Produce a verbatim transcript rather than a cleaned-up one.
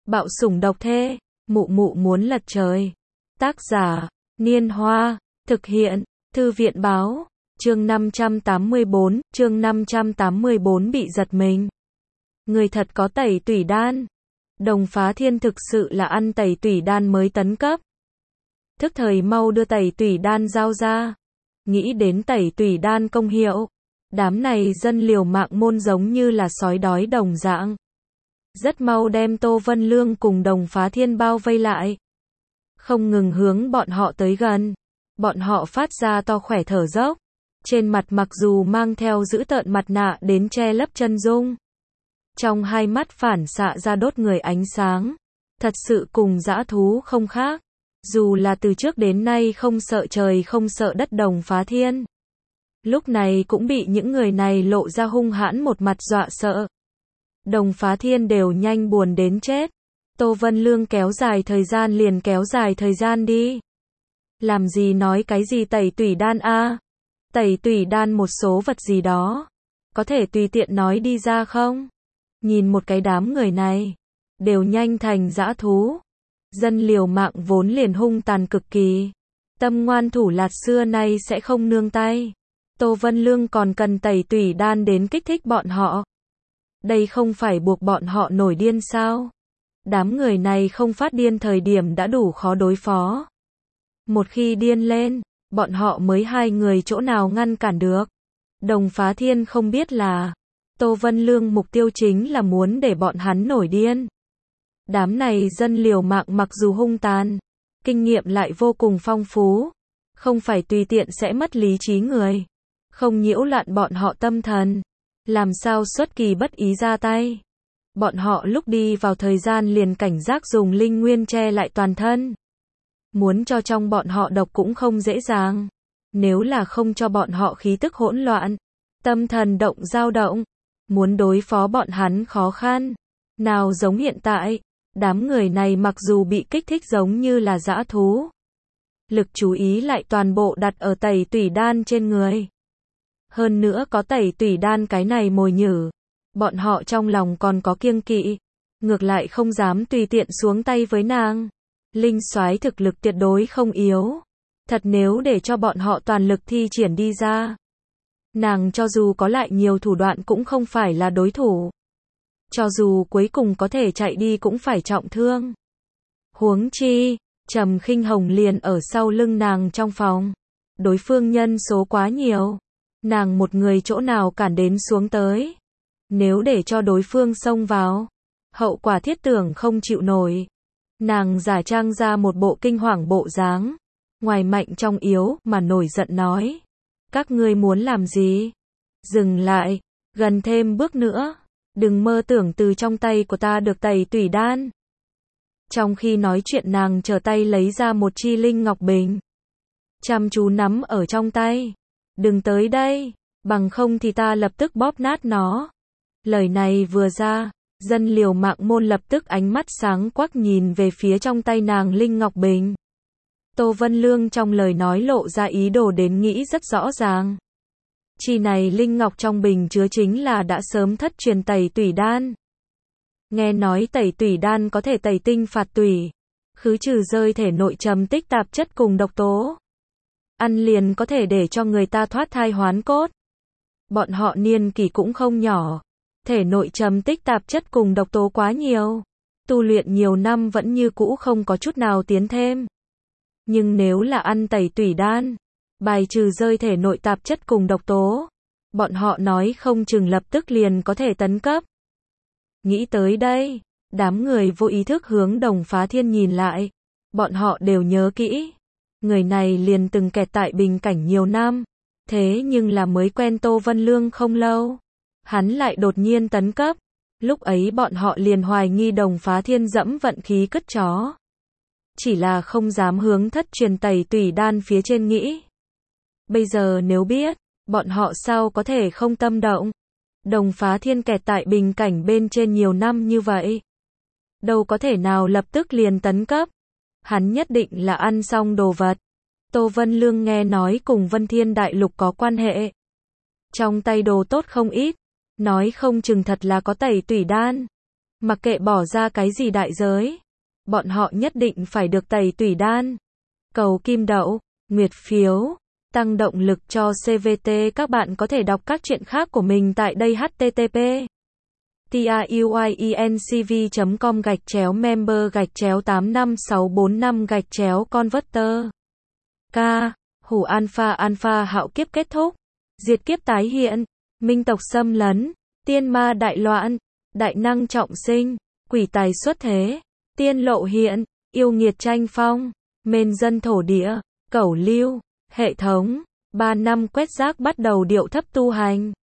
Bạo sủng độc thê, mụ mụ muốn lật trời. Tác giả, Niên Hoa, thực hiện, Thư viện báo, chương năm trăm tám mươi bốn, chương năm trăm tám mươi bốn bị giật mình. Người thật có tẩy tủy đan. Đồng Phá Thiên thực sự là ăn tẩy tủy đan mới tấn cấp. Thức thời mau đưa tẩy tủy đan giao ra. Nghĩ đến tẩy tủy đan công hiệu, đám này dân liều mạng môn giống như là sói đói đồng dạng. Rất mau đem Tô Vân Lương cùng Đồng Phá Thiên bao vây lại. Không ngừng hướng bọn họ tới gần. Bọn họ phát ra to khỏe thở dốc. Trên mặt mặc dù mang theo dữ tợn mặt nạ đến che lấp chân dung. Trong hai mắt phản xạ ra đốt người ánh sáng. Thật sự cùng dã thú không khác. Dù là từ trước đến nay không sợ trời không sợ đất Đồng Phá Thiên. Lúc này cũng bị những người này lộ ra hung hãn một mặt dọa sợ. Đồng Phá Thiên đều nhanh buồn đến chết. Tô Vân Lương kéo dài thời gian liền kéo dài thời gian đi. Làm gì nói cái gì tẩy tủy đan a? Tẩy tủy đan một số vật gì đó. Có thể tùy tiện nói đi ra không? Nhìn một cái đám người này. Đều nhanh thành dã thú. Dân liều mạng vốn liền hung tàn cực kỳ. Tâm ngoan thủ lạt xưa nay sẽ không nương tay. Tô Vân Lương còn cần tẩy tủy đan đến kích thích bọn họ. Đây không phải buộc bọn họ nổi điên sao? Đám người này không phát điên thời điểm đã đủ khó đối phó. Một khi điên lên, bọn họ mới hai người chỗ nào ngăn cản được. Đồng Phá Thiên không biết là, Tô Vân Lương mục tiêu chính là muốn để bọn hắn nổi điên. Đám này dân liều mạng mặc dù hung tàn, kinh nghiệm lại vô cùng phong phú. Không phải tùy tiện sẽ mất lý trí người. Không nhiễu loạn bọn họ tâm thần. Làm sao xuất kỳ bất ý ra tay. Bọn họ lúc đi vào thời gian liền cảnh giác dùng linh nguyên che lại toàn thân. Muốn cho trong bọn họ độc cũng không dễ dàng. Nếu là không cho bọn họ khí tức hỗn loạn, tâm thần động dao động, muốn đối phó bọn hắn khó khăn. Nào giống hiện tại, đám người này mặc dù bị kích thích giống như là dã thú. Lực chú ý lại toàn bộ đặt ở tẩy tủy đan trên người. Hơn nữa có tẩy tủy đan cái này mồi nhử. Bọn họ trong lòng còn có kiêng kỵ. Ngược lại không dám tùy tiện xuống tay với nàng. Linh soái thực lực tuyệt đối không yếu. Thật nếu để cho bọn họ toàn lực thi triển đi ra. Nàng cho dù có lại nhiều thủ đoạn cũng không phải là đối thủ. Cho dù cuối cùng có thể chạy đi cũng phải trọng thương. Huống chi, Trầm Khinh Hồng liền ở sau lưng nàng trong phòng. Đối phương nhân số quá nhiều. Nàng một người chỗ nào cản đến xuống tới. Nếu để cho đối phương xông vào, hậu quả thiết tưởng không chịu nổi. Nàng giả trang ra một bộ kinh hoàng bộ dáng. Ngoài mạnh trong yếu mà nổi giận nói. Các ngươi muốn làm gì? Dừng lại, gần thêm bước nữa. Đừng mơ tưởng từ trong tay của ta được tẩy tủy đan. Trong khi nói chuyện nàng trở tay lấy ra một chi linh ngọc bình. Chăm chú nắm ở trong tay. Đừng tới đây, bằng không thì ta lập tức bóp nát nó. Lời này vừa ra, dân liều mạng môn lập tức ánh mắt sáng quắc nhìn về phía trong tay nàng linh ngọc bình. Tô Vân Lương trong lời nói lộ ra ý đồ đến nghĩ rất rõ ràng. Chi này linh ngọc trong bình chứa chính là đã sớm thất truyền tẩy tủy đan. Nghe nói tẩy tủy đan có thể tẩy tinh phạt tủy, khứ trừ rơi thể nội trầm tích tạp chất cùng độc tố. Ăn liền có thể để cho người ta thoát thai hoán cốt. Bọn họ niên kỷ cũng không nhỏ. Thể nội trầm tích tạp chất cùng độc tố quá nhiều. Tu luyện nhiều năm vẫn như cũ không có chút nào tiến thêm. Nhưng nếu là ăn tẩy tủy đan, bài trừ rơi thể nội tạp chất cùng độc tố, bọn họ nói không chừng lập tức liền có thể tấn cấp. Nghĩ tới đây, đám người vô ý thức hướng Đồng Phá Thiên nhìn lại. Bọn họ đều nhớ kỹ. Người này liền từng kẹt tại bình cảnh nhiều năm. Thế nhưng là mới quen Tô Vân Lương không lâu. Hắn lại đột nhiên tấn cấp. Lúc ấy bọn họ liền hoài nghi Đồng Phá Thiên dẫm vận khí cất chó. Chỉ là không dám hướng thất truyền tẩy tủy đan phía trên nghĩ. Bây giờ nếu biết, bọn họ sao có thể không tâm động. Đồng Phá Thiên kẹt tại bình cảnh bên trên nhiều năm như vậy. Đâu có thể nào lập tức liền tấn cấp. Hắn nhất định là ăn xong đồ vật. Tô Vân Lương nghe nói cùng Vân Thiên Đại Lục có quan hệ. Trong tay đồ tốt không ít. Nói không chừng thật là có tẩy tủy đan. Mặc kệ bỏ ra cái gì đại giới, bọn họ nhất định phải được tẩy tủy đan. Cầu kim đậu, nguyệt phiếu, tăng động lực cho xê vê tê. Các bạn có thể đọc các chuyện khác của mình tại đây h t t p tuyinc chấm com gạch chéo member gạch chéo tám năm sáu bốn năm gạch chéo converter. K. Hủ alpha alpha hạo kiếp kết thúc. Diệt kiếp tái hiện. Minh tộc xâm lấn. Tiên ma đại loạn. Đại năng trọng sinh. Quỷ tài xuất thế. Tiên lộ hiện. Yêu nghiệt tranh phong. Mên dân thổ địa. Cẩu lưu. Hệ thống. Ba năm quét rác bắt đầu điệu thấp tu hành.